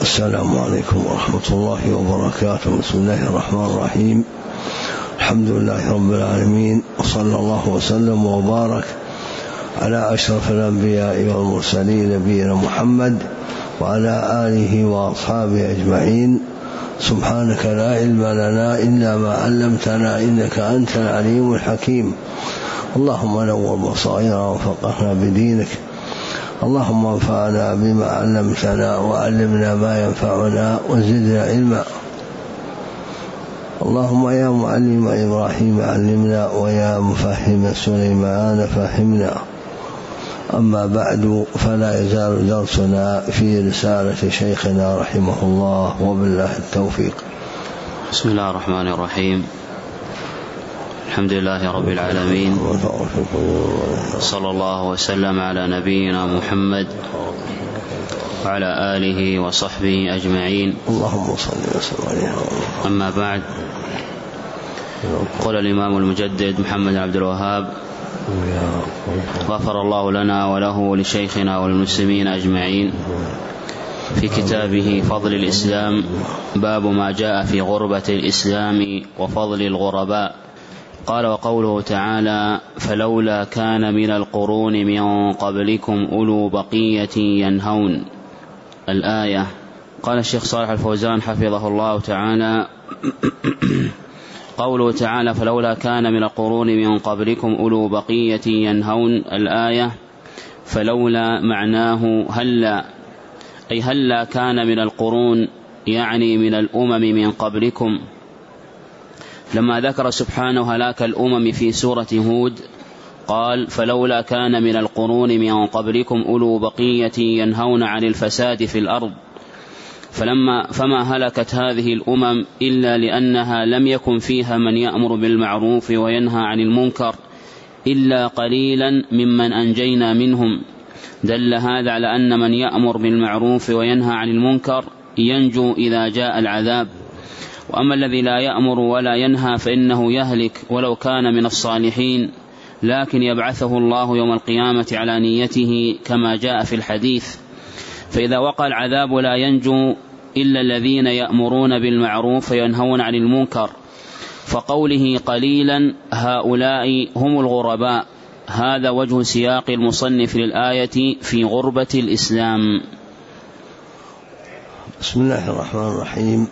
السلام عليكم ورحمة الله وبركاته. بسم الله الرحمن الرحيم. الحمد لله رب العالمين، وصلى الله وسلم وبارك على أشرف الأنبياء والمرسلين نبينا محمد وعلى آله وأصحابه أجمعين. سبحانك لا علم لنا إلا ما علمتنا إنك أنت العليم الحكيم. اللهم نور بصائرنا وفقهنا بدينك. اللهم انفعنا بما علمتنا وعلمنا ما ينفعنا وزدنا علما. اللهم يا معلم إبراهيم علمنا ويا مفهم سليمان فهمنا. أما بعد، فلا يزال درسنا في رسالة شيخنا رحمه الله وبالله التوفيق. بسم الله الرحمن الرحيم. الحمد لله رب العالمين، صلى الله وسلم على نبينا محمد وعلى آله وصحبه أجمعين. اللهم صل وسلم عليه. أما بعد، قال الإمام المجدد محمد عبد الوهاب غفر الله لنا وله ولشيخنا والمسلمين أجمعين في كتابه فضل الإسلام، باب ما جاء في غربة الإسلام وفضل الغرباء. قال: وقوله تعالى: فلولا كان من القرون من قبلكم أولو بقية ينهون. الآية. قال الشيخ صالح الفوزان حفظه الله تعالى: قوله تعالى: فلولا كان من القرون من قبلكم أولو بقية ينهون. الآية. فلولا معناه هلا، أي هلا كان من القرون، يعني من الأمم من قبلكم. لما ذكر سبحانه هلاك الأمم في سورة هود قال: فلولا كان من القرون من قبلكم أولو بقية ينهون عن الفساد في الأرض. فما هلكت هذه الأمم إلا لأنها لم يكن فيها من يأمر بالمعروف وينهى عن المنكر إلا قليلا ممن أنجينا منهم. دل هذا على أن من يأمر بالمعروف وينهى عن المنكر ينجو إذا جاء العذاب، وأما الذي لا يأمر ولا ينهى فإنه يهلك ولو كان من الصالحين، لكن يبعثه الله يوم القيامة على نيته كما جاء في الحديث. فإذا وقع العذاب لا ينجو إلا الذين يأمرون بالمعروف وينهون عن المنكر. فقوله قليلا هؤلاء هم الغرباء. هذا وجه سياق المصنف للآية في غربة الإسلام. بسم الله الرحمن الرحيم.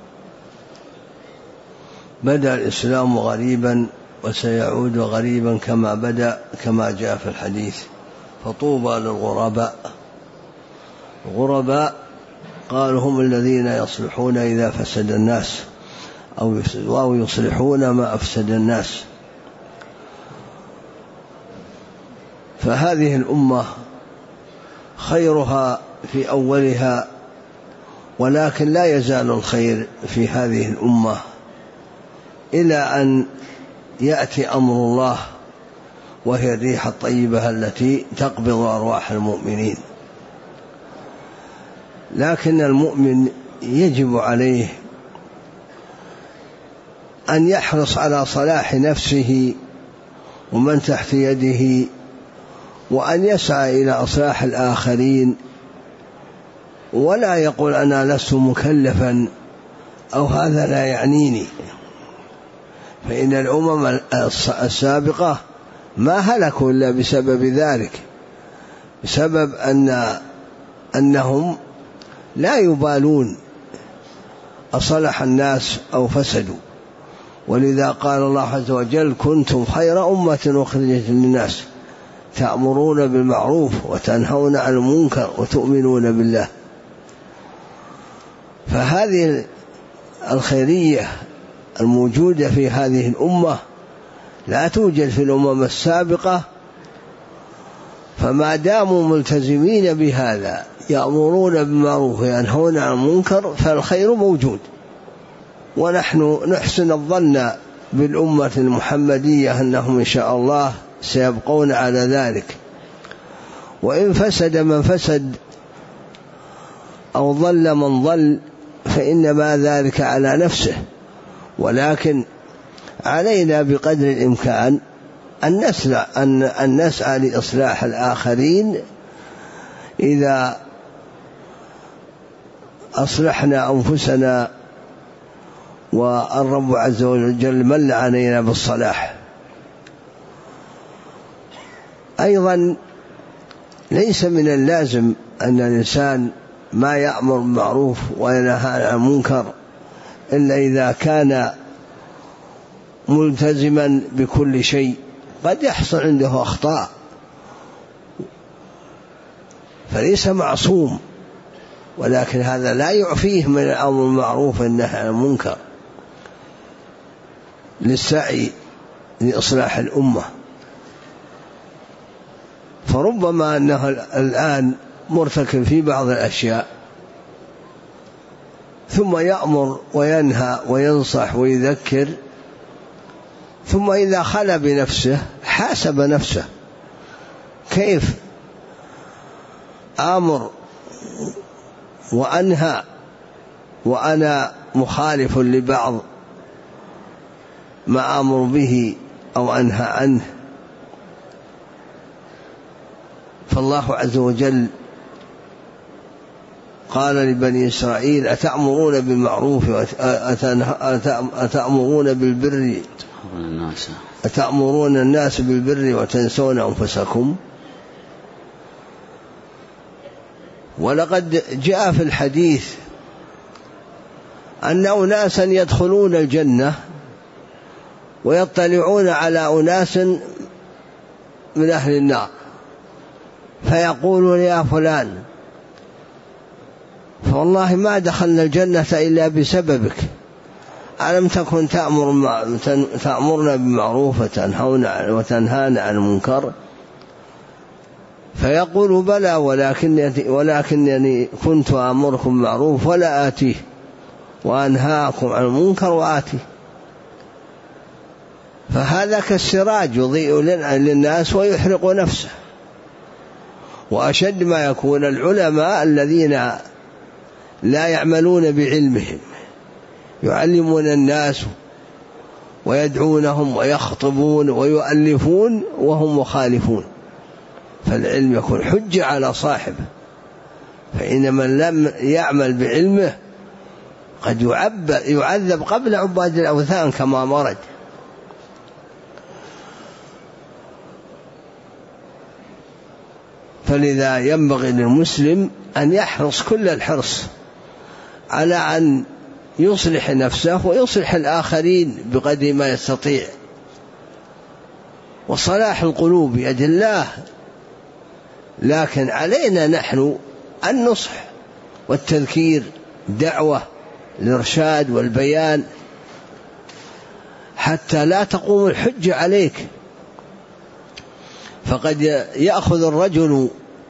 بدأ الإسلام غريبا وسيعود غريبا كما بدأ، كما جاء في الحديث. فطوبى للغرباء. الغرباء قالوا هم الذين يصلحون إذا فسد الناس أو يصلحون ما أفسد الناس. فهذه الأمة خيرها في أولها، ولكن لا يزال الخير في هذه الأمة إلى أن يأتي أمر الله، وهي الريح الطيبة التي تقبض أرواح المؤمنين. لكن المؤمن يجب عليه أن يحرص على صلاح نفسه ومن تحت يده، وأن يسعى إلى إصلاح الآخرين، ولا يقول أنا لست مكلفا أو هذا لا يعنيني. فإن الأمم السابقة ما هلكوا إلا بسبب ذلك، بسبب أنهم لا يبالون أصلح الناس أو فسدوا. ولذا قال الله عز وجل: كنتم خير أمة أخرجت للناس تأمرون بالمعروف وتنهون عن المنكر وتؤمنون بالله. فهذه الخيرية الموجودة في هذه الأمة لا توجد في الأمم السابقة. فما داموا ملتزمين بهذا، يأمرون بالمعروف وينهون عن المنكر، فالخير موجود. ونحن نحسن الظن بالأمة المحمدية أنهم إن شاء الله سيبقون على ذلك. وإن فسد من فسد أو ضل من ضل فإنما ذلك على نفسه، ولكن علينا بقدر الإمكان أن نسعى لإصلاح الآخرين إذا أصلحنا أنفسنا والرب عز وجل من علينا بالصلاح. أيضا ليس من اللازم أن الإنسان ما يأمر بالمعروف وينهى عن المنكر إلا إذا كان ملتزما بكل شيء. قد يحصل عنده أخطاء فليس معصوم، ولكن هذا لا يعفيه من الأمر بالمعروف والنهي عن المنكر للسعي لإصلاح الأمة. فربما أنه الآن مرتكب في بعض الأشياء ثم يأمر وينهى وينصح ويذكر، ثم إذا خلى بنفسه حاسب نفسه: كيف آمر وأنهى وأنا مخالف لبعض ما آمر به أو أنهى عنه؟ فالله عز وجل قال لبني إسرائيل: أتأمرون بالمعروف أتأمرون بالبر أتأمرون الناس بالبر وتنسون أنفسكم. ولقد جاء في الحديث أن أناسا يدخلون الجنة ويطلعون على أناس من أهل النار فيقولون: يا فلان، فوالله ما دخلنا الجنة إلا بسببك، ألم تكن تأمرنا بالمعروف وتنهانا عن المنكر؟ فيقول: بلى، ولكنني كنت أمركم بالمعروف ولا آتيه، وأنهاكم عن المنكر وآتيه. فهذا كالسراج يضيء للناس ويحرق نفسه. وأشد ما يكون العلماء الذين لا يعملون بعلمهم، يعلمون الناس ويدعونهم ويخطبون ويؤلفون وهم مخالفون، فالعلم يكون حجة على صاحبه. فإن من لم يعمل بعلمه قد يعذب قبل عباد الأوثان كما مرد. فلذا ينبغي للمسلم أن يحرص كل الحرص على أن يصلح نفسه ويصلح الآخرين بقدر ما يستطيع. وصلاح القلوب بيد الله، لكن علينا نحن النصح والتذكير، دعوة، الإرشاد والبيان، حتى لا تقوم الحجة عليك. فقد يأخذ الرجل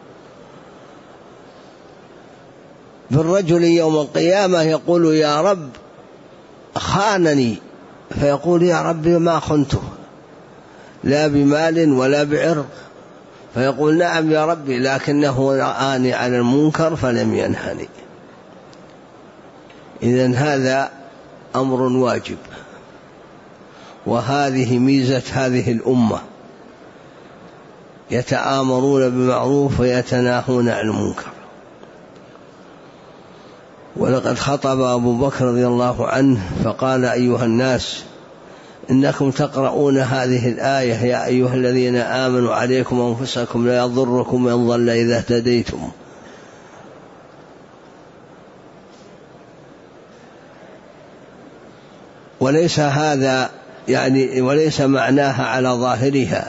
بالرجل يوم القيامة يقول: يا رب خانني، فيقول: يا رب ما خنته لا بمال ولا بعرض، فيقول: نعم يا ربي، لكنه رآني على المنكر فلم ينهني. إذن هذا أمر واجب، وهذه ميزة هذه الأمة، يتآمرون بالمعروف ويتناهون عن المنكر. ولقد خطب أبو بكر رضي الله عنه فقال: أيها الناس، إنكم تقرؤون هذه الآية: يا أيها الذين آمنوا عليكم أنفسكم لا يضركم من ضل إذا اهتديتم. وليس هذا وليس معناها على ظاهرها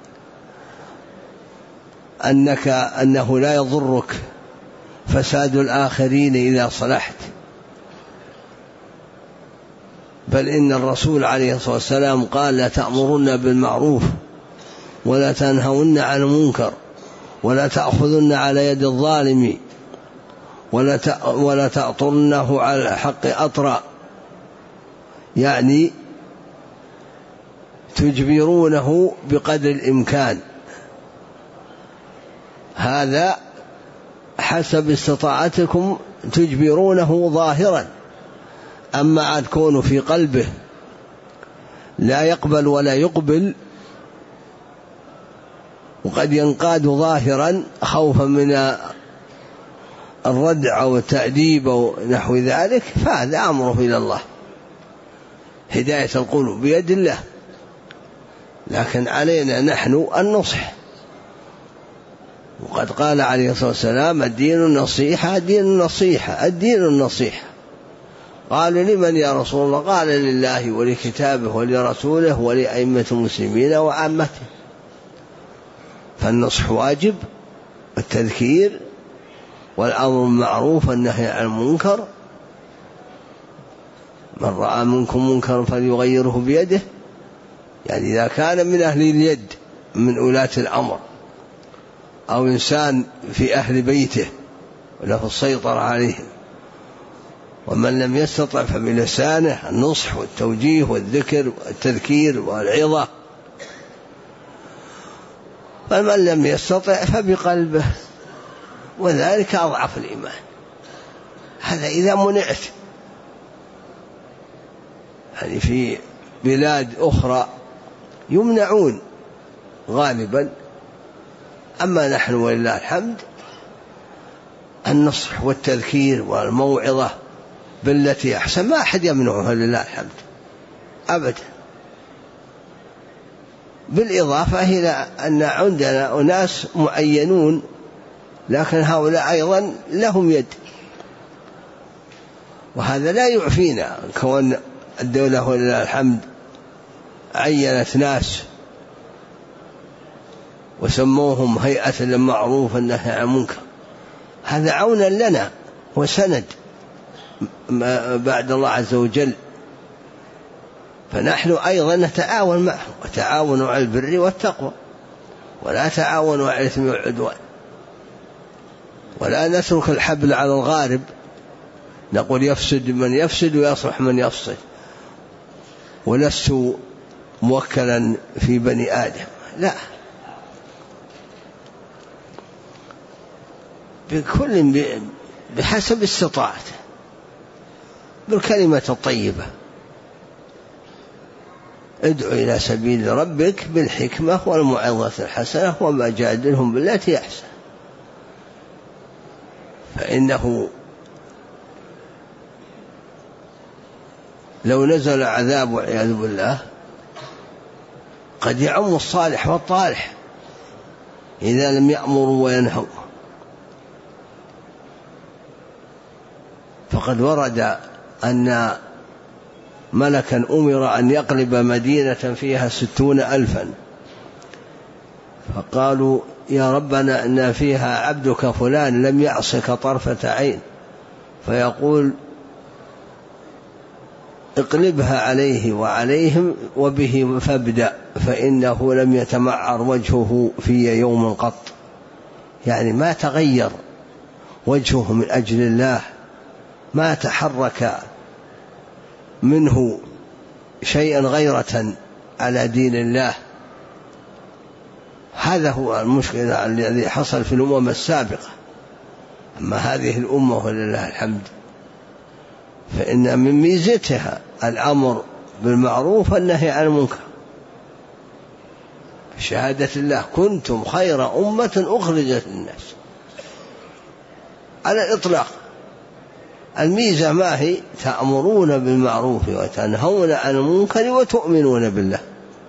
أنه لا يضرك فساد الآخرين إذا صلحت، بل إن الرسول عليه الصلاة والسلام قال: لا تأمرن بالمعروف ولا تنهون عن المنكر ولا تأخذن على يد الظالم ولا تأطرنه على الحق أطرا، يعني تجبرونه بقدر الإمكان، هذا حسب استطاعتكم تجبرونه ظاهرا. أما تكون في قلبه لا يقبل ولا يقبل، وقد ينقاد ظاهرا خوفا من الردع أو التأديب أو نحو ذلك فهذا أمره إلى الله، هداية القلوب بيد الله، لكن علينا نحن النصح. وقد قال عليه الصلاة والسلام الدين النصيحة، الدين النصيحة، الدين النصيحة. قالوا لمن يا رسول الله؟ قال لله ولكتابه ولرسوله ولأئمة المسلمين وعامته. فالنصح واجب، والتذكير والأمر بالمعروف والنهي عن المنكر. من رأى منكم منكرا فليغيره بيده، يعني إذا كان من أهل اليد من ولاة الأمر أو إنسان في أهل بيته وله السيطرة عليهم. ومن لم يستطع فبلسانه النصح والتوجيه والذكر والتذكير والعظة. فمن لم يستطع فبقلبه، وذلك أضعف الإيمان. هذا إذا منعت. يعني في بلاد أخرى يمنعون غالبا، أما نحن ولله الحمد النصح والتذكير والموعظة بالتي أحسن ما أحد يمنعها لله الحمد أبدا. بالإضافة إلى أن عندنا أناس معينون، لكن هؤلاء أيضا لهم يد، وهذا لا يعفينا. كون الدولة ولله الحمد عينت ناس وسموهم هيئة للمعروف والنهي عن المنكر، هذا عونا لنا وسند بعد الله عز وجل. فنحن أيضا نتعاون معهم، وتعاونوا على البر والتقوى، ولا تعاونوا على الإثم والعدوان. ولا نترك الحبل على الغارب، نقول يفسد من يفسد ويصلح من يفسد، ولست موكلا في بني آدم، لا، بكل بحسب استطاعته بالكلمة الطيبة. ادعو إلى سبيل ربك بالحكمة والموعظة الحسنة وما جادلهم بالتي أحسن. فإنه لو نزل عذاب والعياذ بالله قد يعم الصالح والطالح إذا لم يأمروا وينهوا. فقد ورد أن ملكا أمر أن يقلب مدينة فيها 60,000، فقالوا يا ربنا إن فيها عبدك فلان لم يعصك طرفة عين، فيقول اقلبها عليه وعليهم وبه فابدأ، فإنه لم يتمعر وجهه في يوم قط. يعني ما تغير وجهه من أجل الله، ما تحرك منه شيئا غيرة على دين الله. هذا هو المشكلة الذي حصل في الأمم السابقة. أما هذه الأمة ولله الحمد فإن من ميزتها الأمر بالمعروف والنهي عن المنكر. شهادة الله كنتم خير أمة أخرجت للناس على الإطلاق. الميزة ما هي؟ تأمرون بالمعروف وتنهون عن المنكر وتؤمنون بالله.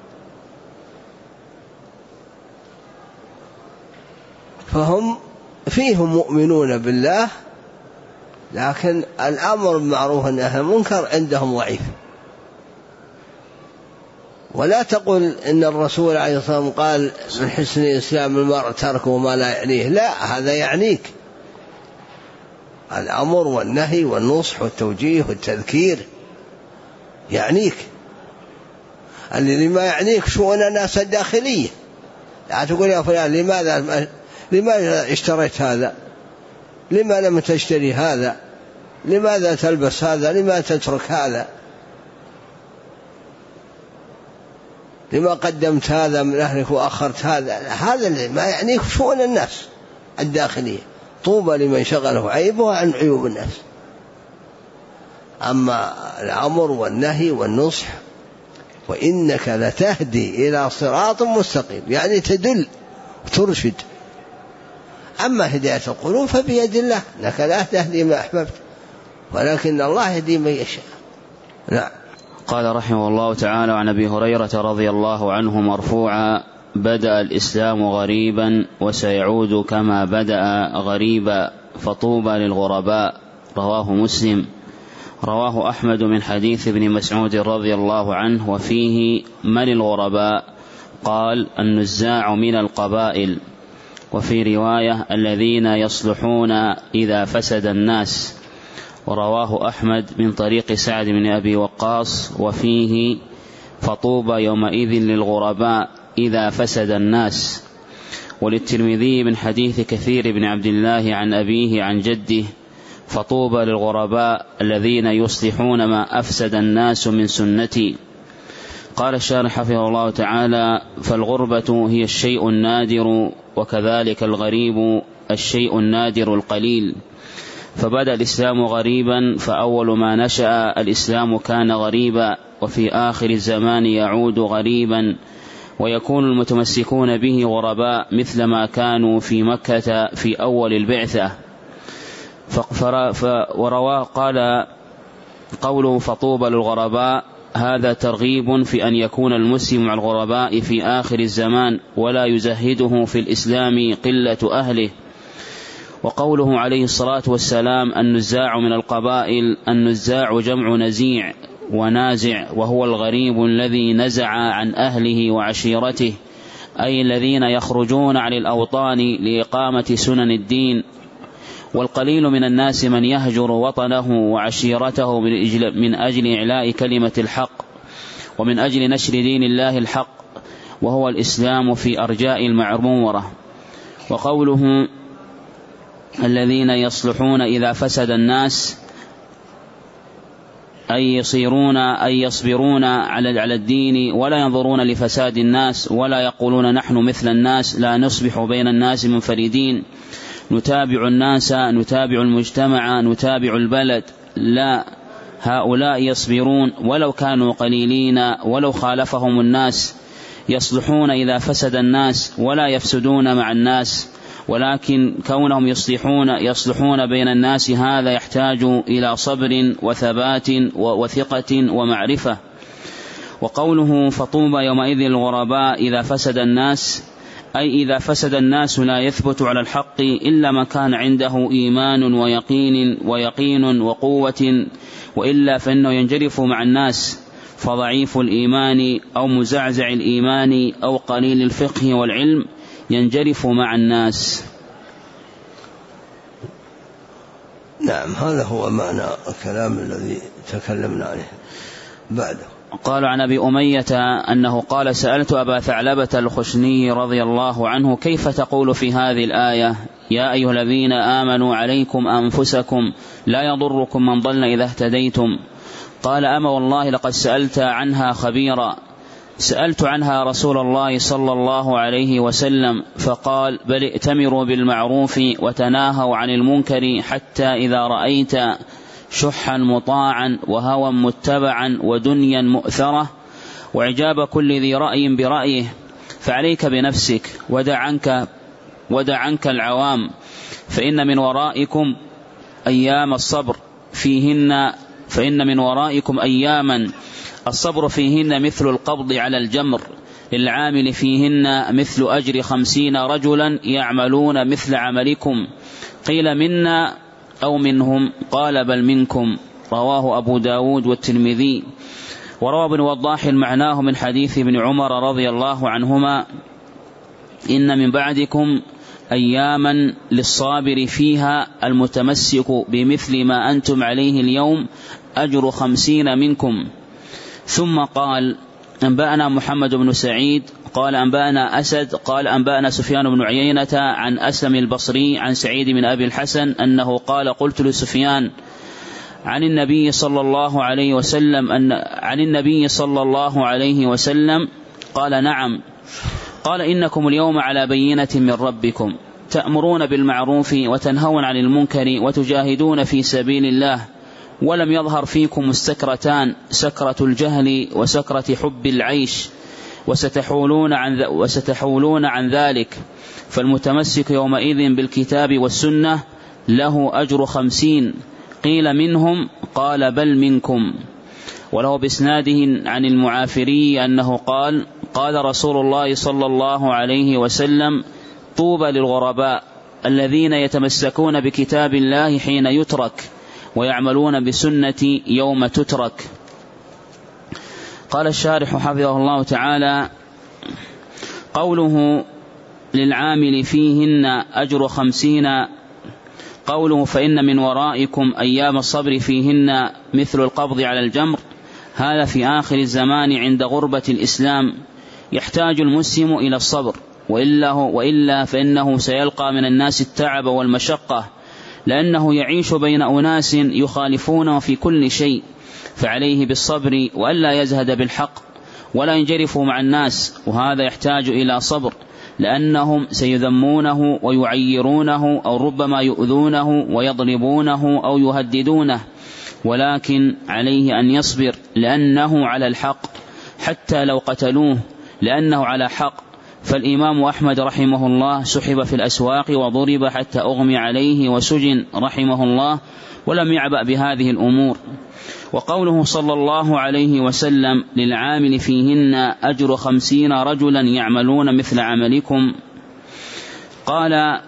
فهم فيهم مؤمنون بالله، لكن الأمر بالمعروف والنهي عن المنكر عندهم ضعيف. ولا تقل إن الرسول عليه الصلاة والسلام قال من حسن إسلام المرء تركه ما لا يعنيه، لا، هذا يعنيك. الأمر والنهي والنصح والتوجيه والتذكير يعنيك. اللي ما يعنيك شؤون الناس الداخلية. لا تقول يا فلان لماذا اشتريت هذا، لما لم تشتري هذا، لماذا تلبس هذا، لما تترك هذا، لما قدمت هذا من أهلك وأخرت هذا. هذا اللي ما يعنيك شؤون الناس الداخلية. طوبى لمن شغله عيبه عن عيوب الناس. أما الأمر والنهي والنصح وإنك لتهدي إلى صراط مستقيم، يعني تدل وترشد. أما هداية القلوب فبيد الله، إنك لا تهدي ما أحببت ولكن الله يهدي من يشاء. نعم. قال رحمه الله تعالى عن أبي هريرة رضي الله عنه مرفوعا: بدأ الإسلام غريبا وسيعود كما بدأ غريبا فطوبى للغرباء. رواه مسلم. رواه أحمد من حديث ابن مسعود رضي الله عنه وفيه: من الغرباء؟ قال: النزاع من القبائل. وفي رواية: الذين يصلحون إذا فسد الناس. ورواه أحمد من طريق سعد بن أبي وقاص وفيه: فطوبى يومئذ للغرباء إذا فسد الناس. وللترمذي من حديث كثير بن عبد الله عن أبيه عن جده: فطوبى للغرباء الذين يصلحون ما أفسد الناس من سنتي. قال الشارح حفظه الله تعالى: فالغربة هي الشيء النادر، وكذلك الغريب الشيء النادر القليل. فبدأ الإسلام غريبا، فأول ما نشأ الإسلام كان غريبا، وفي آخر الزمان يعود غريبا، ويكون المتمسكون به غرباء مثل ما كانوا في مكة في أول البعثة. ورواه قال: قوله فطوبى للغرباء هذا ترغيب في أن يكون المسلم مع الغرباء في آخر الزمان، ولا يزهده في الإسلام قلة أهله. وقوله عليه الصلاة والسلام: النزاع من القبائل، النزاع جمع نزيع ونازع، وهو الغريب الذي نزع عن أهله وعشيرته، أي الذين يخرجون عن الأوطان لإقامة سنن الدين. والقليل من الناس من يهجر وطنه وعشيرته من أجل إعلاء كلمة الحق ومن أجل نشر دين الله الحق، وهو الإسلام في أرجاء المعمورة. وقوله: الذين يصلحون إذا فسد الناس، أي يصبرون على الدين ولا ينظرون لفساد الناس، ولا يقولون نحن مثل الناس، لا نصبح بين الناس منفردين، نتابع الناس، نتابع المجتمع، نتابع البلد. لا، هؤلاء يصبرون ولو كانوا قليلين ولو خالفهم الناس، يصلحون إذا فسد الناس ولا يفسدون مع الناس، ولكن كونهم يصلحون بين الناس هذا يحتاج إلى صبر وثبات وثقة ومعرفة. وقوله: فطوبى يومئذ للغرباء إذا فسد الناس، أي إذا فسد الناس لا يثبت على الحق إلا من كان عنده إيمان ويقين وقوة، وإلا فإنه ينجرف مع الناس، فضعيف الإيمان أو مزعزع الإيمان أو قليل الفقه والعلم ينجرف مع الناس. نعم، هذا هو معنى الكلام الذي تكلمنا عليه بعده. قال عن أبي أمية أنه قال: سألت أبا ثعلبة الخشني رضي الله عنه: كيف تقول في هذه الآية: يا أيها الذين آمنوا عليكم أنفسكم لا يضركم من ضل إذا اهتديتم؟ قال: أما والله لقد سألت عنها خبيرا. سألت عنها رسول الله صلى الله عليه وسلم فقال: بل ائتمروا بالمعروف وتناهوا عن المنكر، حتى إذا رأيت شحا مطاعا وهوى متبعا ودنيا مؤثرة وإعجاب كل ذي رأي برأيه، فعليك بنفسك ودع عنك العوام، فإن من ورائكم أيام الصبر أياما الصبر فيهن مثل القبض على الجمر، للعامل فيهن مثل أجر 50 رجلا يعملون مثل عملكم. قيل: منا أو منهم؟ قال: بل منكم. رواه أبو داود والترمذي. وروى ابن وضاح معناه من حديث ابن عمر رضي الله عنهما: إن من بعدكم أياما للصابر فيها المتمسك بمثل ما أنتم عليه اليوم أجر 50 منكم. ثم قال: أنبأنا محمد بن سعيد قال: أنبأنا أسد قال: أنبأنا سفيان بن عيينة عن أسلم البصري عن سعيد بن أبي الحسن أنه قال: قلت لسفيان عن النبي صلى الله عليه وسلم قال: نعم. قال: إنكم اليوم على بينة من ربكم، تأمرون بالمعروف وتنهون عن المنكر وتجاهدون في سبيل الله، ولم يظهر فيكم السكرتان، سكرة الجهل وسكرة حب العيش، وستحولون عن ذلك، فالمتمسك يومئذ بالكتاب والسنة له أجر 50. قيل منهم؟ قال بل منكم. وله بإسناده عن المعافري أنه قال: قال رسول الله صلى الله عليه وسلم: طوبى للغرباء الذين يتمسكون بكتاب الله حين يترك ويعملون بسنة يوم تترك. قال الشارح حفظه الله تعالى: قوله للعامل فيهن أجر 50، قوله فإن من ورائكم أيام الصبر فيهن مثل القبض على الجمر، هذا في آخر الزمان عند غربة الإسلام يحتاج المسلم إلى الصبر، وإلا فإنه سيلقى من الناس التعب والمشقة، لأنه يعيش بين أناس يخالفونه في كل شيء، فعليه بالصبر وألا يزهد بالحق ولا ينجرف مع الناس، وهذا يحتاج إلى صبر، لأنهم سيذمونه ويعيرونه أو ربما يؤذونه ويضربونه أو يهددونه، ولكن عليه أن يصبر لأنه على الحق، حتى لو قتلوه لأنه على حق. فالإمام أحمد رحمه الله سحب في الأسواق وضرب حتى أغمي عليه وسجن رحمه الله، ولم يعبأ بهذه الأمور. وقوله صلى الله عليه وسلم: للعامل فيهن أجر 50 رجلا يعملون مثل عملكم، قال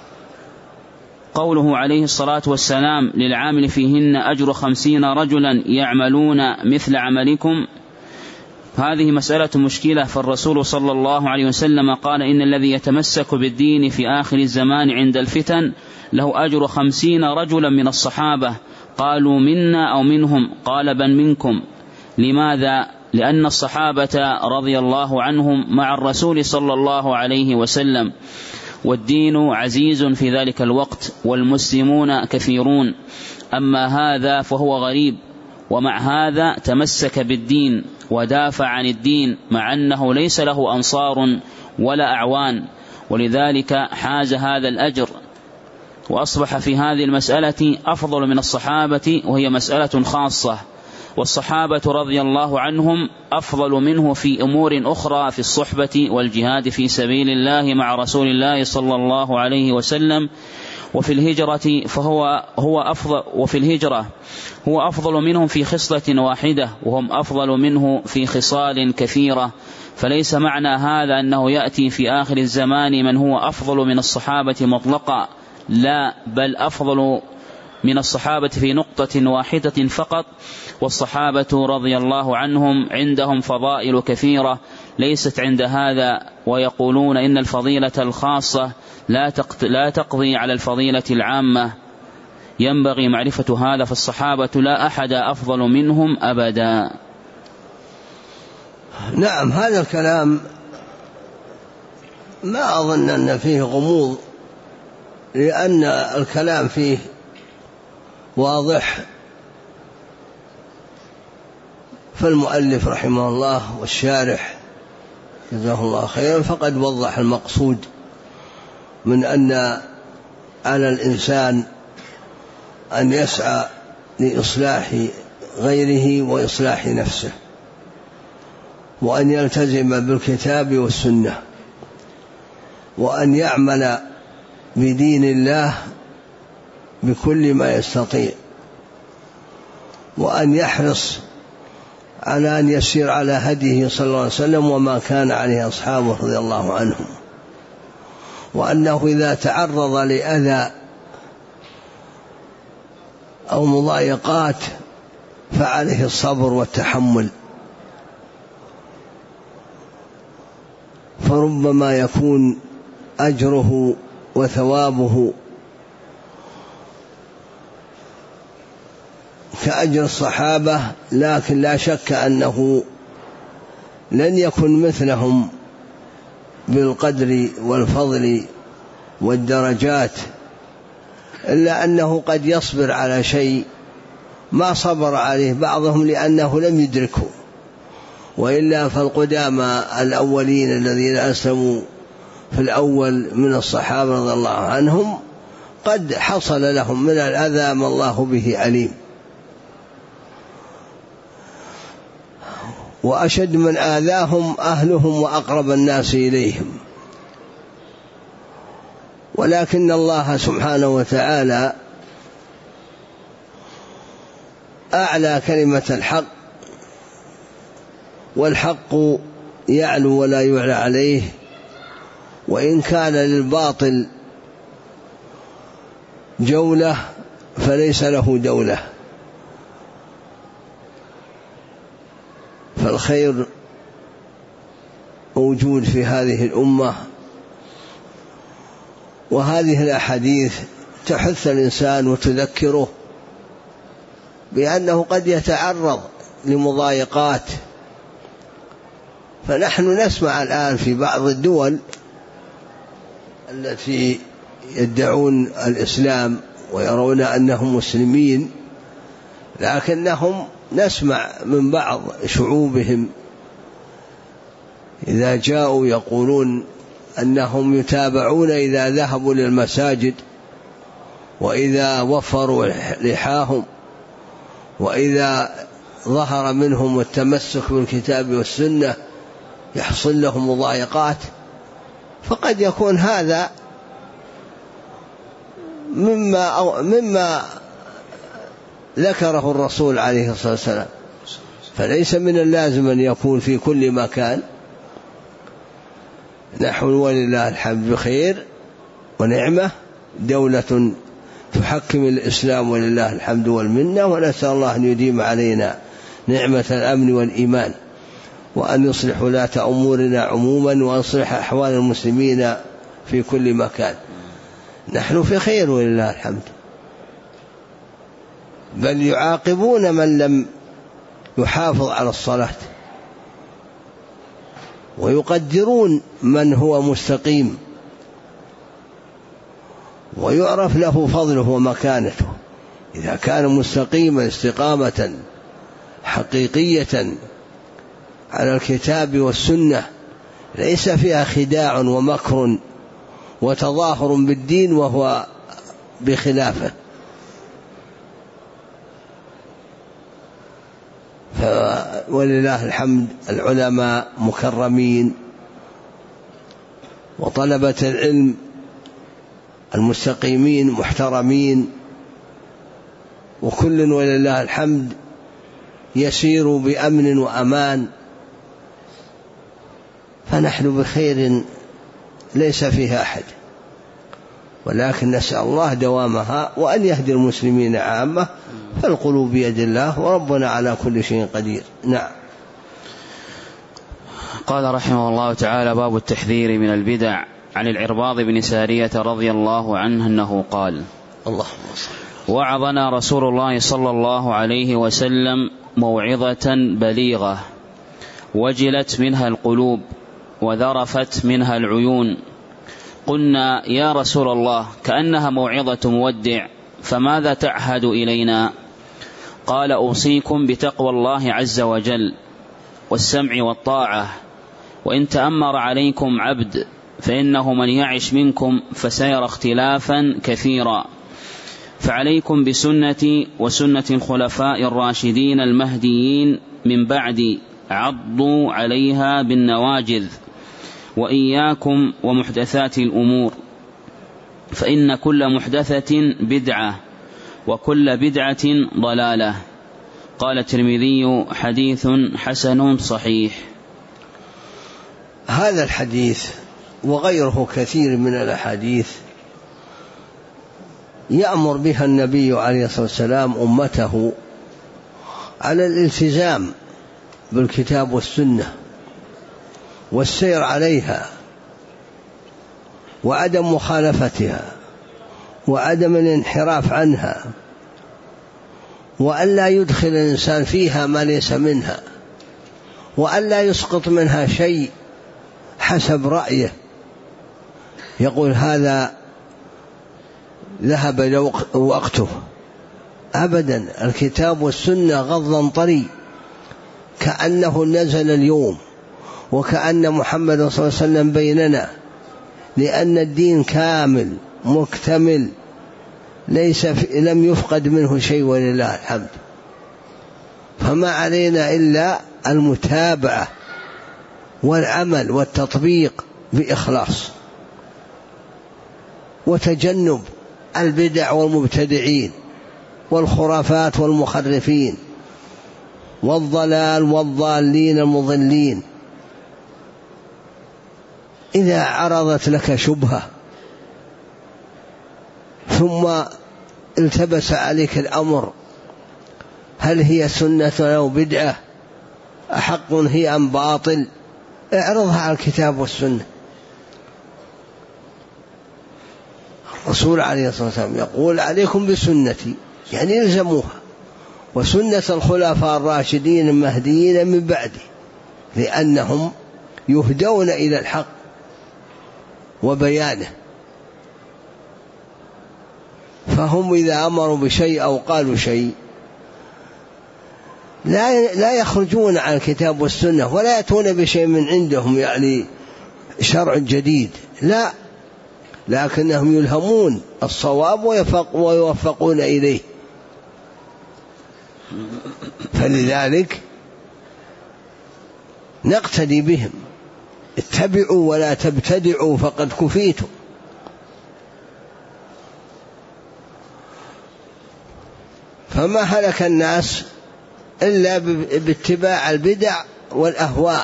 قوله عليه الصلاة والسلام: للعامل فيهن أجر 50 رجلا يعملون مثل عملكم، هذه مسألة مشكلة. فالرسول صلى الله عليه وسلم قال: إن الذي يتمسك بالدين في آخر الزمان عند الفتن له أجر 50 رجلا من الصحابة. قالوا: منا أو منهم؟ قال: بل منكم. لماذا؟ لأن الصحابة رضي الله عنهم مع الرسول صلى الله عليه وسلم، والدين عزيز في ذلك الوقت، والمسلمون كثيرون. أما هذا فهو غريب، ومع هذا تمسك بالدين ودافع عن الدين، مع أنه ليس له أنصار ولا أعوان، ولذلك حاز هذا الأجر، وأصبح في هذه المسألة أفضل من الصحابة، وهي مسألة خاصة. والصحابة رضي الله عنهم أفضل منه في أمور أخرى، في الصحبة والجهاد في سبيل الله مع رسول الله صلى الله عليه وسلم، وفي الهجرة هو أفضل منهم في خصلة واحدة، وهم أفضل منه في خصال كثيرة. فليس معنى هذا أنه يأتي في آخر الزمان من هو أفضل من الصحابة مطلقا، لا، بل أفضل من الصحابة في نقطة واحدة فقط. والصحابة رضي الله عنهم عندهم فضائل كثيرة ليست عند هذا، ويقولون إن الفضيلة الخاصة لا تقضي على الفضيلة العامة. ينبغي معرفة هذا، فالصحابة لا أحد أفضل منهم أبدا. نعم، هذا الكلام ما أظن أن فيه غموض، لأن الكلام فيه واضح. فالمؤلف رحمه الله والشارح جزاه الله خيرا فقد وضح المقصود من أن على الإنسان أن يسعى لإصلاح غيره وإصلاح نفسه، وأن يلتزم بالكتاب والسنة، وأن يعمل بدين الله بكل ما يستطيع، وأن يحرص على أن يسير على هديه صلى الله عليه وسلم وما كان عليه أصحابه رضي الله عنهم، وأنه إذا تعرض لأذى أو مضايقات فعليه الصبر والتحمل، فربما يكون أجره وثوابه كأجر الصحابة، لكن لا شك أنه لن يكن مثلهم بالقدر والفضل والدرجات، إلا أنه قد يصبر على شيء ما صبر عليه بعضهم لأنه لم يدركه، وإلا فالقدامى الأولين الذين أسلموا في الأول من الصحابة رضي الله عنهم قد حصل لهم من الأذى ما الله به عليم. وأشد من آذاهم أهلهم وأقرب الناس إليهم. ولكن الله سبحانه وتعالى أعلى كلمة الحق، والحق يعلو ولا يعلى عليه، وإن كان للباطل جولة فليس له دولة. فالخير موجود في هذه الأمة، وهذه الأحاديث تحث الإنسان وتذكره بأنه قد يتعرض لمضايقات. فنحن نسمع الآن في بعض الدول التي يدعون الإسلام ويرون أنهم مسلمين، لكنهم نسمع من بعض شعوبهم إذا جاءوا يقولون أنهم يتابعون إذا ذهبوا للمساجد، وإذا وفروا لحاهم، وإذا ظهر منهم التمسك بالكتاب والسنة يحصل لهم مضايقات. فقد يكون هذا مما ذكره الرسول عليه الصلاة والسلام، فليس من اللازم أن يكون في كل مكان. نحن ولله الحمد بخير ونعمة، دولة تحكم الإسلام ولله الحمد والمنة، ونسأل الله أن يديم علينا نعمة الأمن والإيمان، وأن يصلح ولاة أمورنا عموما، ويصلح أحوال المسلمين في كل مكان. نحن في خير ولله الحمد، بل يعاقبون من لم يحافظ على الصلاة، ويقدرون من هو مستقيم، ويعرف له فضله ومكانته إذا كان مستقيما استقامة حقيقية على الكتاب والسنة ليس فيها خداع ومكر وتظاهر بالدين وهو بخلافه. ولله الحمد العلماء مكرمين، وطلبة العلم المستقيمين محترمين، وكل ولله الحمد يسير بأمن وأمان. فنحن بخير ليس فيها أحد، ولكن نسأل الله دوامها وأن يهدي المسلمين عامة، فالقلوب بيد الله وربنا على كل شيء قدير. نعم. قال رحمه الله تعالى: باب التحذير من البدع. عن العرباض بن سارية رضي الله عنه أنه قال: وعظنا رسول الله صلى الله عليه وسلم موعظة بليغة وجلت منها القلوب وذرفت منها العيون. قلنا: يا رسول الله، كأنها موعظة مودع، فماذا تعهد إلينا؟ قال: أوصيكم بتقوى الله عز وجل والسمع والطاعة، وإن تأمر عليكم عبد فإنه من يعش منكم فسيرى اختلافا كثيرا، فعليكم بسنتي وسنة الخلفاء الراشدين المهديين من بعدي، عضوا عليها بالنواجذ، وإياكم ومحدثات الأمور، فإن كل محدثة بدعة وكل بدعة ضلالة. قال الترمذي: حديث حسن صحيح. هذا الحديث وغيره كثير من الأحاديث يأمر بها النبي عليه الصلاة والسلام أمته على الالتزام بالكتاب والسنة والسير عليها، وعدم مخالفتها، وعدم الانحراف عنها، وأن لا يدخل الإنسان فيها ما ليس منها، وأن لا يسقط منها شيء حسب رأيه، يقول هذا ذهب وقته. أبدا، الكتاب والسنة غضا طري كأنه نزل اليوم، وكأن محمد صلى الله عليه وسلم بيننا، لأن الدين كامل مكتمل لم يفقد منه شيء ولله الحمد. فما علينا إلا المتابعة والعمل والتطبيق بإخلاص، وتجنب البدع والمبتدعين والخرافات والمخرفين والضلال والضالين المضلين. إذا عرضت لك شبهة ثم التبس عليك الأمر، هل هي سنة أو بدعة، أحق هي أم باطل، اعرضها على الكتاب والسنة. الرسول عليه الصلاة والسلام يقول عليكم بسنتي، يعني يلزموها، وسنة الخلفاء الراشدين المهديين من بعدي، لأنهم يهدون إلى الحق وبيانه. فهم إذا أمروا بشيء أو قالوا شيء لا يخرجون عن الكتاب والسنة ولا يأتون بشيء من عندهم يعني شرع جديد، لا، لكنهم يلهمون الصواب ويوفقون إليه. فلذلك نقتدي بهم، اتبعوا ولا تبتدعوا فقد كفيتم. فما هلك الناس إلا باتباع البدع والأهواء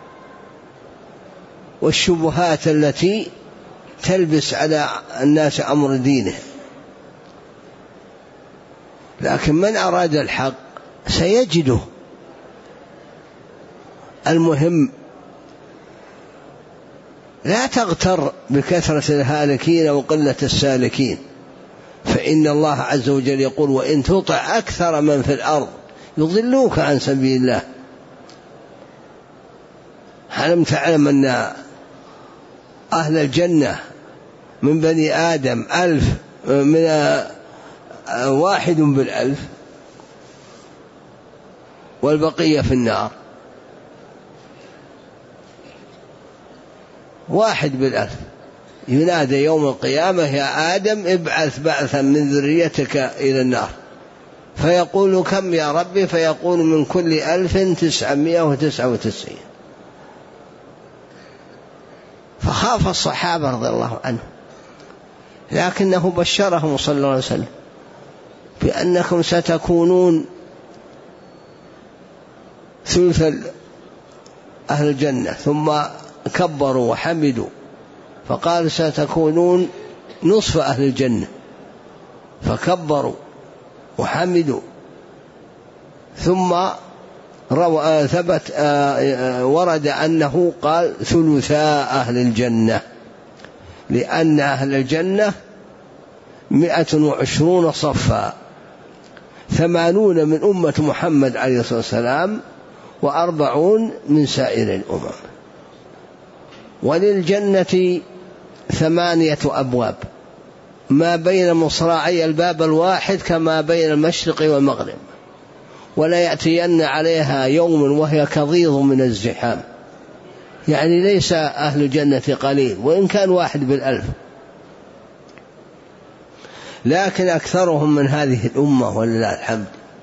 والشبهات التي تلبس على الناس أمر دينه. لكن من أراد الحق سيجده. المهم لا تغتر بكثرة الهالكين وقلة السالكين، فإن الله عز وجل يقول وإن تطع أكثر من في الأرض يضلوك عن سبيل الله. ألم تعلم أن أهل الجنة من بني آدم 1000 من 1 بال1000 والبقية في النار 1 بال1000. ينادى يوم القيامة يا آدم ابعث بعثا من ذريتك إلى النار، فيقول كم يا ربي؟ فيقول من كل 1999. فخاف الصحابة رضي الله عنهم، لكنه بشرهم صلى الله عليه وسلم بأنكم ستكونون ثلث أهل الجنة، ثم كبروا وحمدوا فقال ستكونون نصف أهل الجنة، فكبروا وحمدوا، ثم ورد أنه قال ثلثا أهل الجنة، لأن أهل الجنة 120 صفا، 80 من أمة محمد عليه الصلاة والسلام و40 من سائر الأمم. وللجنة 8 أبواب، ما بين مصراعي الباب الواحد كما بين المشرق والمغرب، ولا يأتين عليها يوم وهي كضيض من الزحام، يعني ليس أهل الجنة قليل وإن كان 1 بال1000، لكن أكثرهم من هذه الأمة ولله الحمد،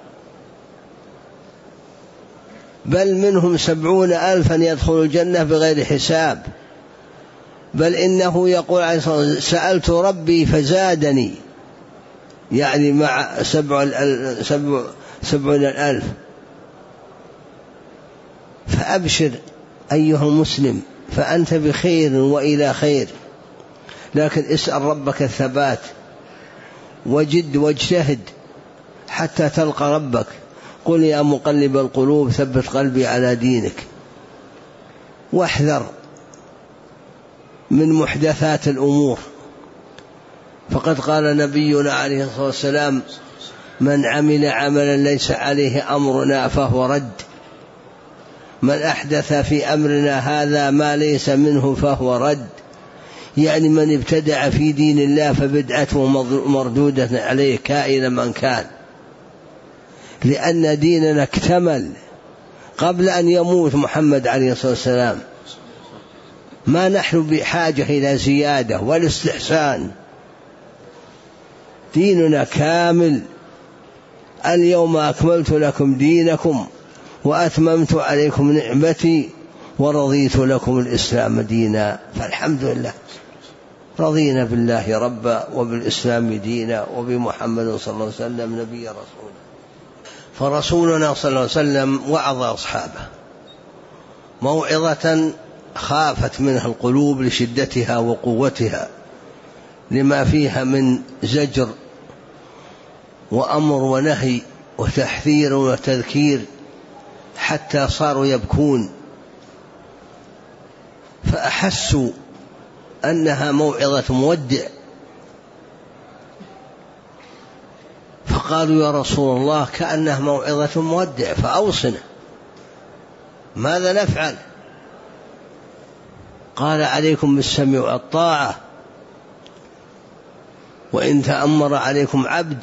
بل منهم 70,000 يدخلوا الجنة بغير حساب. بل إنه يقول عليه الصلاة والسلام سألت ربي فزادني، يعني مع 70,000. فأبشر أيها المسلم، فأنت بخير وإلى خير، لكن اسأل ربك الثبات وجد واجتهد حتى تلقى ربك. قل يا مقلب القلوب ثبت قلبي على دينك. واحذر من محدثات الأمور، فقد قال نبينا عليه الصلاة والسلام من عمل عملا ليس عليه أمرنا فهو رد، من أحدث في أمرنا هذا ما ليس منه فهو رد، يعني من ابتدع في دين الله فبدعته مردودة عليه كائنا من كان، لأن ديننا اكتمل قبل أن يموت محمد عليه الصلاة والسلام، ما نحن بحاجة إلى زيادة والاستحسان، ديننا كامل. اليوم أكملت لكم دينكم وأتممت عليكم نعمتي ورضيت لكم الإسلام دينا. فالحمد لله رضينا بالله ربا وبالإسلام دينا وبمحمد صلى الله عليه وسلم نبي رسولا. فرسولنا صلى الله عليه وسلم وعظ أصحابه موعظة خافت منها القلوب لشدتها وقوتها، لما فيها من زجر وأمر ونهي وتحذير وتذكير، حتى صاروا يبكون، فأحسوا أنها موعظة مودع، فقالوا يا رسول الله كأنها موعظة مودع فأوصنا، ماذا نفعل؟ قال عليكم بالسمع والطاعة، وإن تأمر عليكم عبد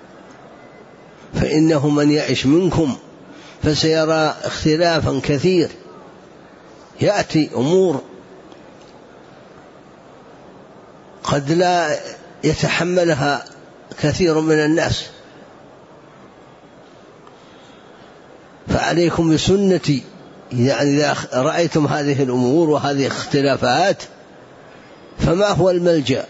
فإنه من يعش منكم فسيرى اختلافا كثير، يأتي أمور قد لا يتحملها كثير من الناس، فعليكم بسنتي. يعني إذا رأيتم هذه الأمور وهذه الاختلافات فما هو الملجأ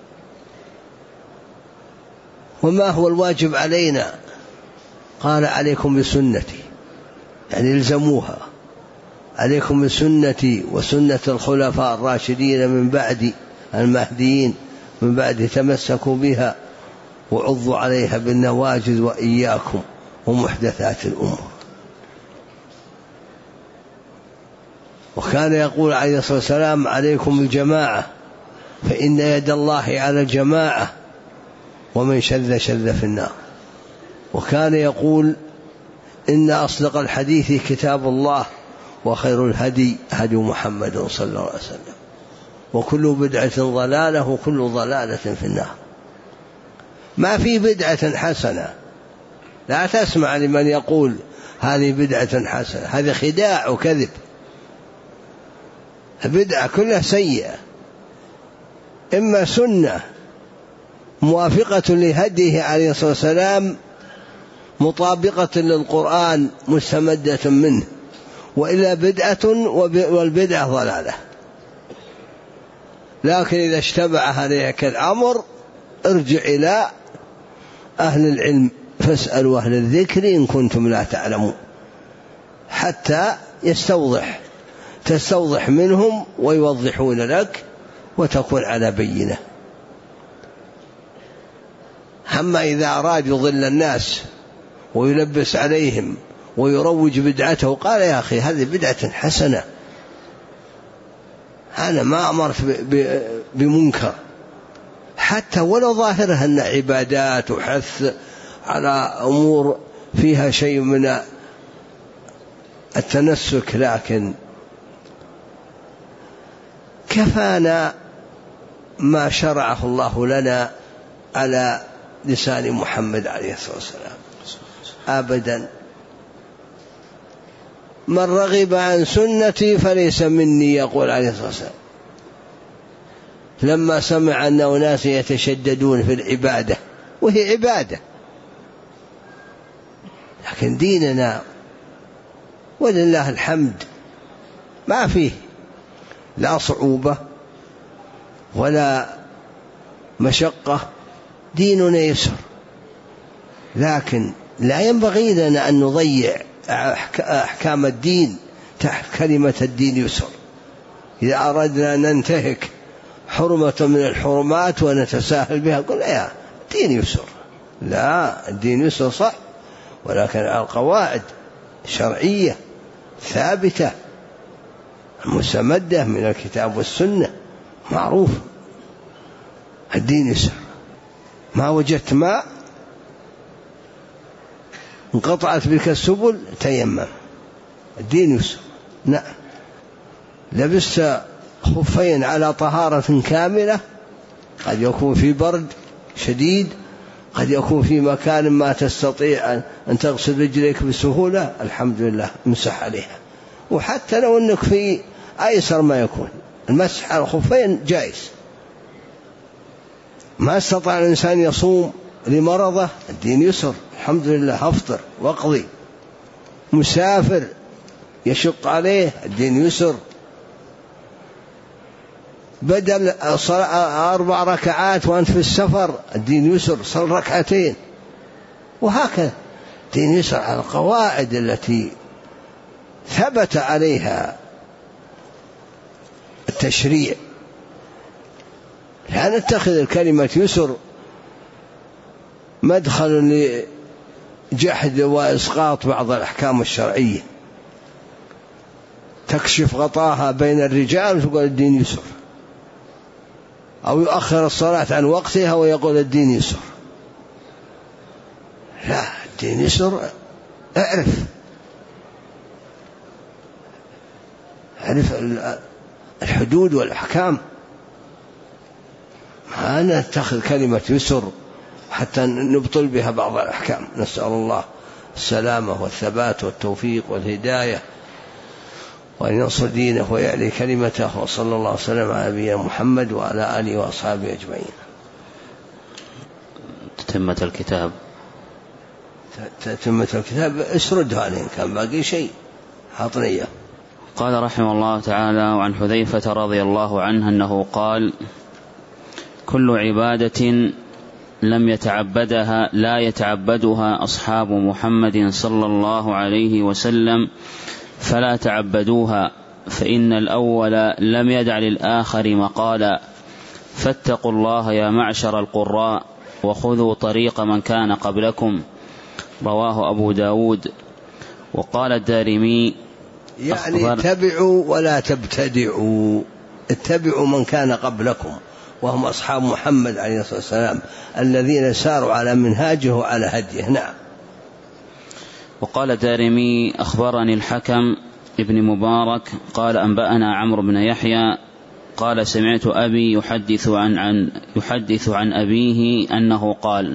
وما هو الواجب علينا؟ قال عليكم بسنتي، يعني الزموها، عليكم بسنتي وسنة الخلفاء الراشدين من بعد المهديين من بعد، تمسكوا بها وعضوا عليها بالنواجذ، وإياكم ومحدثات الأمور. وكان يقول عليه الصلاة والسلام عليكم الجماعة فإن يد الله على الجماعة ومن شذ شذ في النار. وكان يقول إن أصدق الحديث كتاب الله وخير الهدي هدي محمد صلى الله عليه وسلم وكل بدعة ضلالة وكل ضلالة في النار. ما في بدعة حسنة، لا تسمع لمن يقول هذه بدعة حسنة، هذا خداع وكذب، بدعة كلها سيئة، إما سنة موافقة لهديه عليه الصلاة والسلام مطابقة للقرآن مستمدة منه، وإلا بدعة والبدعة ضلالة. لكن إذا اشتبع عليك الأمر ارجع إلى أهل العلم فاسألوا أهل الذكر إن كنتم لا تعلمون، حتى تستوضح منهم ويوضحون لك وتكون على بينة. أما إذا أراد يضل الناس ويلبس عليهم ويروج بدعته قال يا أخي هذه بدعة حسنة، أنا ما أمرت بمنكر، حتى ولو ظاهرها أن عبادات وحث على أمور فيها شيء من التنسك، لكن كفانا ما شرعه الله لنا على لسان محمد عليه الصلاة والسلام. أبدا، من رغب عن سنتي فليس مني، يقول عليه الصلاة والسلام لما سمع أن أناس يتشددون في العبادة، وهي عبادة، لكن ديننا ولله الحمد ما فيه لا صعوبة ولا مشقة، ديننا يسر. لكن لا ينبغي لنا أن نضيع أحكام الدين تحت كلمة الدين يسر. إذا أردنا أن ننتهك حرمة من الحرمات ونتساهل بها قل يا الدين يسر، لا، الدين يسر صح، ولكن على القواعد شرعية ثابتة مستمدة من الكتاب والسنة معروف. الدين يسر، ما وجدت ماء انقطعت بك السبل تيمم، الدين يسر. نعم، لبست خفين على طهارة كاملة، قد يكون في برد شديد، قد يكون في مكان ما تستطيع أن تغسل رجليك بسهولة، الحمد لله امسح عليها. وحتى لو أنك في أيسر ما يكون المسح على الخفين جائز. ما استطاع الإنسان يصوم لمرضه، الدين يسر، الحمد لله أفطر واقضي. مسافر يشق عليه الدين يسر، بدل 4 ركعات وأنت في السفر الدين يسر صل 2 وهكذا. الدين يسر على القواعد التي ثبت عليها التشريع، لا نتخذ الكلمة يسر مدخل لجحد وإسقاط بعض الأحكام الشرعية، تكشف غطاها بين الرجال وتقول الدين يسر، أو يؤخر الصلاة عن وقتها ويقول الدين يسر. لا، الدين يسر. اعرف الحدود والأحكام، ما نتخذ كلمة يسر حتى نبطل بها بعض الأحكام. نسأل الله السلامة والثبات والتوفيق والهداية، وأن ينصر دينه ويعلي كلمته. وصلى الله وسلم على نبينا محمد وعلى آله وأصحابه أجمعين. تتمة الكتاب اسردها لين كان باقي شيء حاطنيه. قال رحمه الله تعالى: وعن حذيفة رضي الله عنه أنه قال: كل عبادة لم يتعبدها لا يتعبدها أصحاب محمد صلى الله عليه وسلم فلا تعبدوها، فإن الأول لم يدع للآخر مقالا، فاتقوا الله يا معشر القراء وخذوا طريق من كان قبلكم. رواه أبو داود. وقال الدارمي: يعني اتبعوا ولا تبتدعوا، اتبعوا من كان قبلكم وهم أصحاب محمد عليه الصلاة والسلام الذين ساروا على منهاجه وعلى هديه. نعم. وقال الدارمي: أخبرني الحكم ابن مبارك قال أنبأنا عمرو بن يحيى قال سمعت أبي يحدث عن أبيه أنه قال: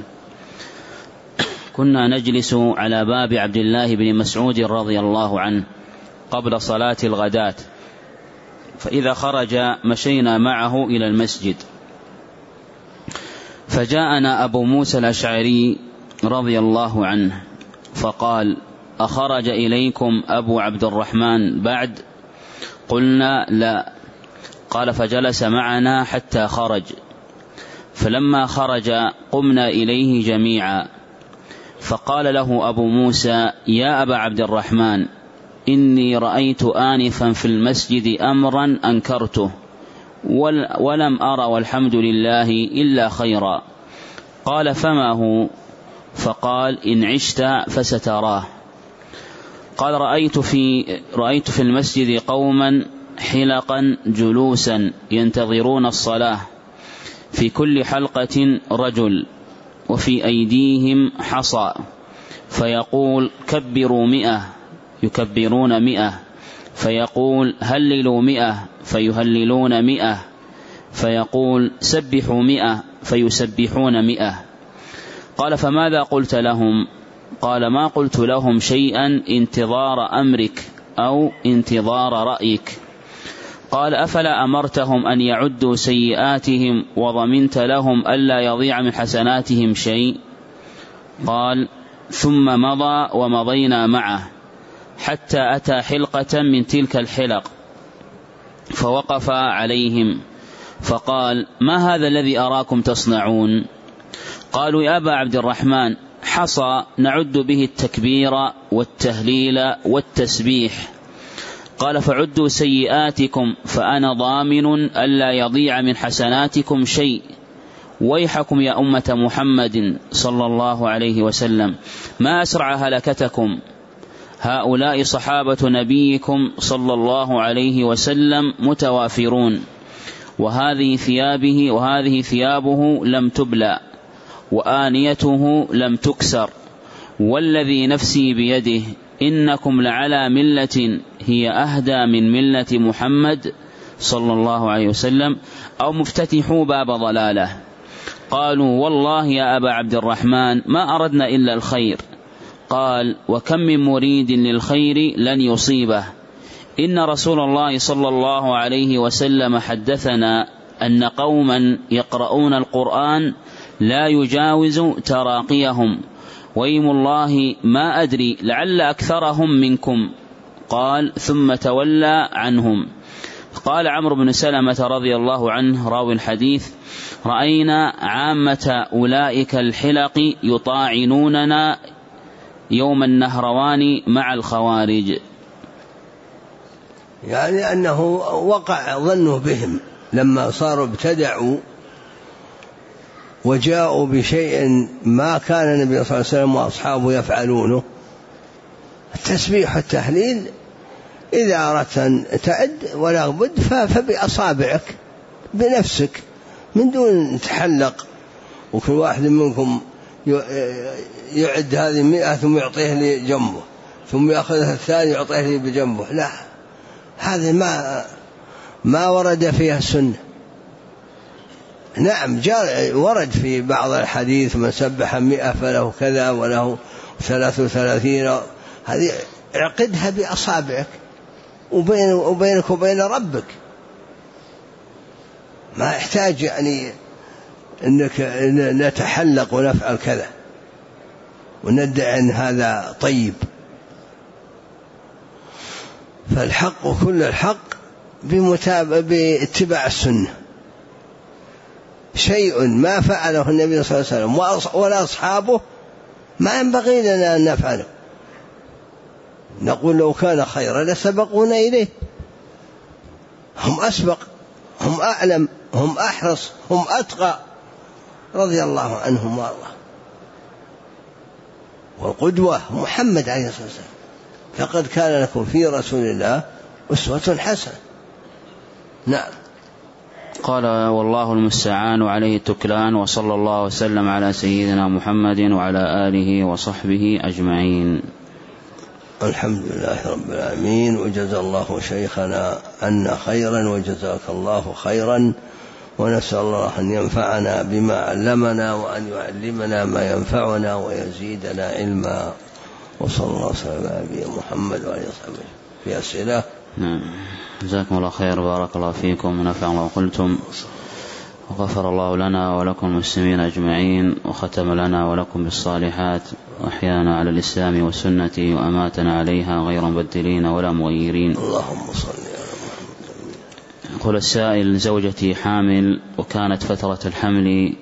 كنا نجلس على باب عبد الله بن مسعود رضي الله عنه قبل صلاة الغداة، فإذا خرج مشينا معه إلى المسجد، فجاءنا أبو موسى الأشعري رضي الله عنه فقال: أخرج إليكم أبو عبد الرحمن بعد؟ قلنا: لا. قال: فجلس معنا حتى خرج، فلما خرج قمنا إليه جميعا، فقال له أبو موسى: يا أبا عبد الرحمن، إني رأيت آنفا في المسجد أمرا أنكرته ولم أرى والحمد لله إلا خيرا. قال: فما هو؟ فقال: إن عشت فستراه. قال: رأيت في المسجد قوما حلقا جلوسا ينتظرون الصلاة، في كل حلقة رجل، وفي أيديهم حصى، فيقول: كبروا 100، يكبرون 100، فيقول: هللوا 100، فيهللون 100، فيقول: سبحوا 100، فيسبحون 100. قال: فماذا قلت لهم؟ قال: ما قلت لهم شيئا انتظار أمرك أو انتظار رأيك. قال: أفلا أمرتهم أن يعدوا سيئاتهم وضمنت لهم ألا يضيع من حسناتهم شيء؟ قال: ثم مضى ومضينا معه حتى أتى حلقة من تلك الحلق، فوقف عليهم فقال: ما هذا الذي أراكم تصنعون؟ قالوا: يا أبا عبد الرحمن، حصى نعد به التكبير والتهليل والتسبيح. قال: فعدوا سيئاتكم فأنا ضامن ألا يضيع من حسناتكم شيء. ويحكم يا أمة محمد صلى الله عليه وسلم، ما أسرع هلكتكم، هؤلاء صحابة نبيكم صلى الله عليه وسلم متوافرون، وهذه ثيابه لم تبلى، وآنيته لم تكسر، والذي نفسي بيده إنكم لعلى ملة هي أهدى من ملة محمد صلى الله عليه وسلم، أو مفتتحوا باب ضلاله. قالوا: والله يا أبا عبد الرحمن ما أردنا إلا الخير. قال: وكم من مريد للخير لن يصيبه. إن رسول الله صلى الله عليه وسلم حدثنا أن قوما يقرؤون القرآن لا يجاوز تراقيهم، ويم الله ما أدري لعل أكثرهم منكم. قال ثم تولى عنهم. قال عمرو بن سلمة رضي الله عنه راوي الحديث: رأينا عامة أولئك الحلق يطاعنوننا يوم النهروان مع الخوارج. يعني أنه وقع ظنه بهم لما صاروا ابتدعوا وجاءوا بشيء ما كان النبي صلى الله عليه وسلم وأصحابه يفعلونه. التسبيح والتهليل إذا أردت أن تعد ولا بد فبأصابعك بنفسك من دون تحلق، وكل واحد منكم يعد هذه 100 ثم يعطيه لي جنبه، ثم يأخذها الثاني يعطيه لي بجنبه. لا، هذا ما ورد فيها السنة. نعم ورد في بعض الحديث: من سبح 100 فله كذا وله 33. هذه اعقدها بأصابعك وبينك وبين ربك، ما يحتاج يعني أنك نتحلق ونفعل كذا وندعي أن هذا طيب. فالحق كل الحق باتباع السنة. شيء ما فعله النبي صلى الله عليه وسلم ولا أصحابه ما ينبغي لنا أن نفعله. نقول لو كان خيرا لسبقونا إليه. هم أسبق، هم أعلم، هم أحرص، هم أتقى رضي الله عنهم والله. والقدوة محمد عليه الصلاة والسلام: لقد كان لكم في رسول الله أسوة حسنة. نعم. قال: والله المستعان وعليه التكلان، وصلى الله وسلم على سيدنا محمد وعلى آله وصحبه أجمعين. الحمد لله رب العالمين، وجزا الله شيخنا عنا خيرا وجزاك الله خيرا، ونسأل الله أن ينفعنا بما علمنا وأن يعلمنا ما ينفعنا ويزيدنا علما. وصلى الله وسلم على نبينا محمد وعلى آله وصحبه. في أسئلة؟ نعم. جزاكم الله خير، بارك الله فيكم ونفع الله قلتم، وغفر الله لنا ولكم المسلمين أجمعين، وختم لنا ولكم بالصالحات، وأحيانا على الإسلام والسنة وأماتنا عليها غير مبدلين ولا مغيرين. اللهم صل على محمد. يقول السائل: زوجتي حامل وكانت فترة الحمل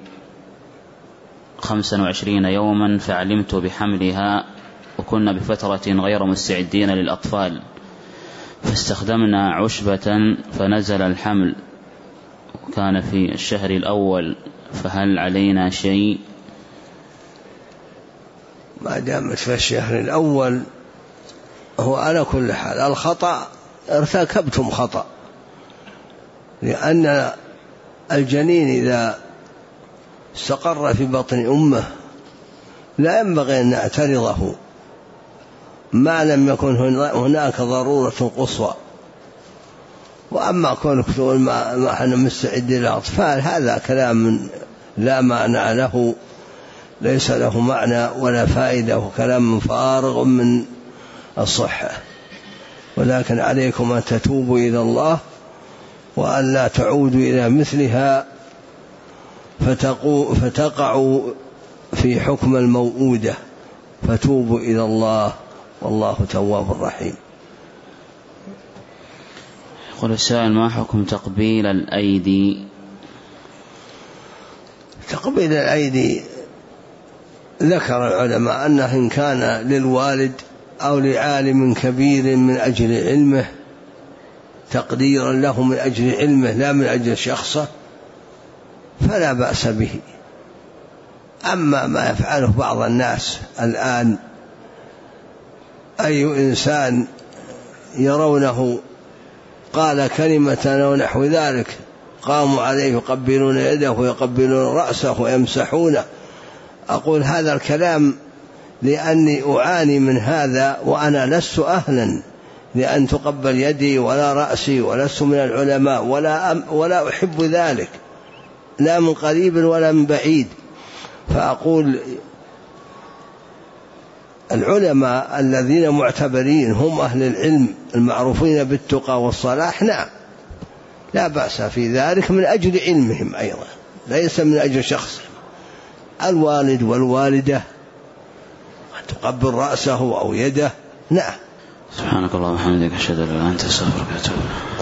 25 يوما، فعلمت بحملها وكنا بفترة غير مستعدين للأطفال، فاستخدمنا عشبة فنزل الحمل، وكان في الشهر الأول، فهل علينا شيء؟ ما دامت في الشهر الأول هو على كل حال الخطأ، ارتكبتم خطأ، لأن الجنين إذا استقر في بطن أمه لا ينبغي أن نعترضه ما لم يكن هناك ضرورة قصوى. وأما كونك تقول ما احنا مستعدين للأطفال، هذا كلام لا معنى له، ليس له معنى ولا فائدة، وكلام فارغ من الصحة. ولكن عليكم أن تتوبوا إلى الله وأن لا تعودوا إلى مثلها فتقعوا في حكم الموؤودة، فتوبوا إلى الله والله تواب رحيم. يقول السائل: ما حكم تقبيل الأيدي؟ تقبيل الأيدي ذكر العلماء أنه إن كان للوالد أو لعالم كبير من أجل علمه، تقديرا له من أجل علمه لا من أجل شخصه، فلا بأس به. أما ما يفعله بعض الناس الآن، أي إنسان يرونه قال كلمة أو نحو ذلك قاموا عليه يقبلون يده ويقبلون رأسه ويمسحونه، أقول هذا الكلام لأني أعاني من هذا، وأنا لست أهلا لأن تقبل يدي ولا رأسي، ولست من العلماء ولا أحب ذلك، لا من قريب ولا من بعيد. فأقول العلماء الذين معتبرين هم أهل العلم المعروفين بالتقى والصلاح، نعم لا بأس في ذلك من أجل علمهم أيضا، ليس من أجل شخص. الوالد والوالدة تقبل رأسه أو يده. نعم. سبحانك اللهم وبحمدك أشهد أن لا إله إلا أنت أستغفرك وأتوب إليك.